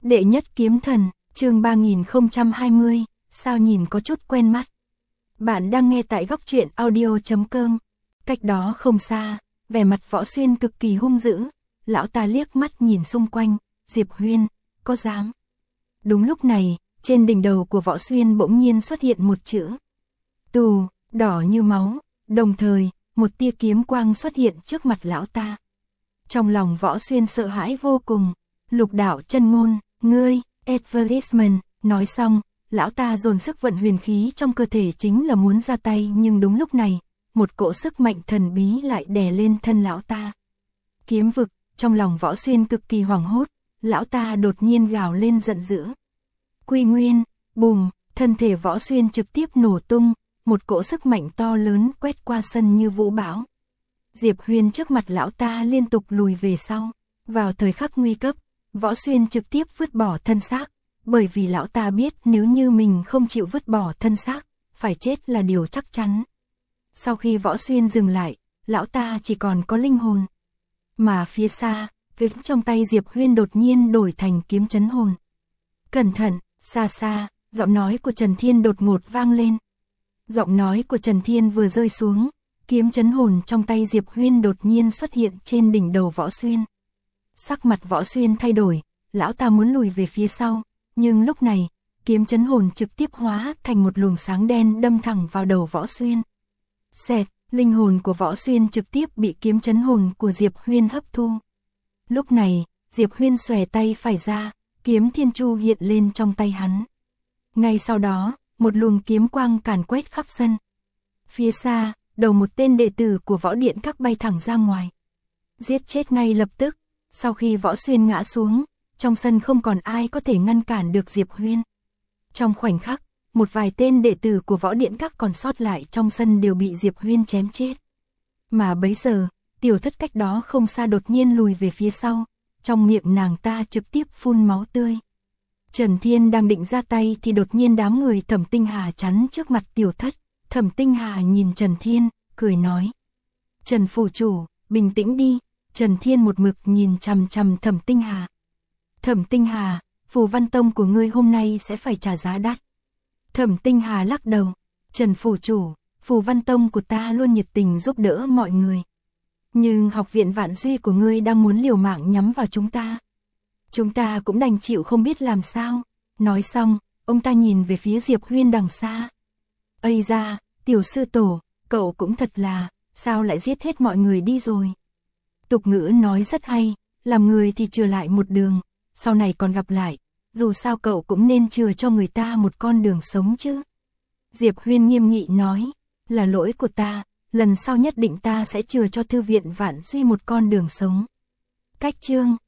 Đệ nhất kiếm thần, chương 3020, sao nhìn có chút quen mắt. Bạn đang nghe tại góc truyện audio.com. Cách đó không xa, vẻ mặt Võ Xuyên cực kỳ hung dữ, lão ta liếc mắt nhìn xung quanh, Diệp Huyên, có dám. Đúng lúc này, trên đỉnh đầu của Võ Xuyên bỗng nhiên xuất hiện một chữ. Tù, đỏ như máu, đồng thời, một tia kiếm quang xuất hiện trước mặt lão ta. Trong lòng Võ Xuyên sợ hãi vô cùng, Lục Đạo Chân Ngôn, ngươi, advertisement, nói xong, lão ta dồn sức vận huyền khí trong cơ thể chính là muốn ra tay, nhưng đúng lúc này, một cỗ sức mạnh thần bí lại đè lên thân lão ta. Kiếm vực, trong lòng Võ Xuyên cực kỳ hoảng hốt, lão ta đột nhiên gào lên giận dữ. Quy Nguyên, bùm, thân thể Võ Xuyên trực tiếp nổ tung, một cỗ sức mạnh to lớn quét qua sân như vũ bão. Diệp Huyên trước mặt lão ta liên tục lùi về sau, vào thời khắc nguy cấp, Võ Xuyên trực tiếp vứt bỏ thân xác, bởi vì lão ta biết nếu như mình không chịu vứt bỏ thân xác, phải chết là điều chắc chắn. Sau khi Võ Xuyên dừng lại, lão ta chỉ còn có linh hồn. Mà phía xa, kiếm trong tay Diệp Huyên đột nhiên đổi thành kiếm chấn hồn. Cẩn thận, xa xa, giọng nói của Trần Thiên đột ngột vang lên. Giọng nói của Trần Thiên vừa rơi xuống, kiếm chấn hồn trong tay Diệp Huyên đột nhiên xuất hiện trên đỉnh đầu Võ Xuyên. Sắc mặt Võ Xuyên thay đổi, lão ta muốn lùi về phía sau, nhưng lúc này, kiếm chấn hồn trực tiếp hóa thành một luồng sáng đen đâm thẳng vào đầu Võ Xuyên. Xẹt, linh hồn của Võ Xuyên trực tiếp bị kiếm chấn hồn của Diệp Huyên hấp thu. Lúc này, Diệp Huyên xòe tay phải ra, kiếm thiên chu hiện lên trong tay hắn. Ngay sau đó, một luồng kiếm quang càn quét khắp sân. Phía xa, đầu một tên đệ tử của Võ Điện Các bay thẳng ra ngoài. Giết chết ngay lập tức, sau khi Võ Xuyên ngã xuống, trong sân không còn ai có thể ngăn cản được Diệp Huyên. Trong khoảnh khắc, một vài tên đệ tử của Võ Điện Các còn sót lại trong sân đều bị Diệp Huyên chém chết. Mà bấy giờ, Tiểu Thất cách đó không xa đột nhiên lùi về phía sau, trong miệng nàng ta trực tiếp phun máu tươi. Trần Thiên đang định ra tay thì đột nhiên đám người Thẩm Tinh Hà chắn trước mặt Tiểu Thất. Thẩm Tinh Hà nhìn Trần Thiên, cười nói. Trần phủ chủ, bình tĩnh đi. Trần Thiên một mực nhìn chằm chằm Thẩm Tinh Hà. Thẩm Tinh Hà, Phù Văn Tông của ngươi hôm nay sẽ phải trả giá đắt. Thẩm Tinh Hà lắc đầu. Trần phủ chủ, Phù Văn Tông của ta luôn nhiệt tình giúp đỡ mọi người. Nhưng học viện Vạn Duy của ngươi đang muốn liều mạng nhắm vào chúng ta. Chúng ta cũng đành chịu không biết làm sao. Nói xong, ông ta nhìn về phía Diệp Huyên đằng xa. Ây da, tiểu sư tổ, cậu cũng thật là, sao lại giết hết mọi người đi rồi. Tục ngữ nói rất hay, làm người thì chừa lại một đường, sau này còn gặp lại, dù sao cậu cũng nên chừa cho người ta một con đường sống chứ. Diệp Huyên nghiêm nghị nói, là lỗi của ta, lần sau nhất định ta sẽ chừa cho thư viện Vạn Duy một con đường sống. Cách chương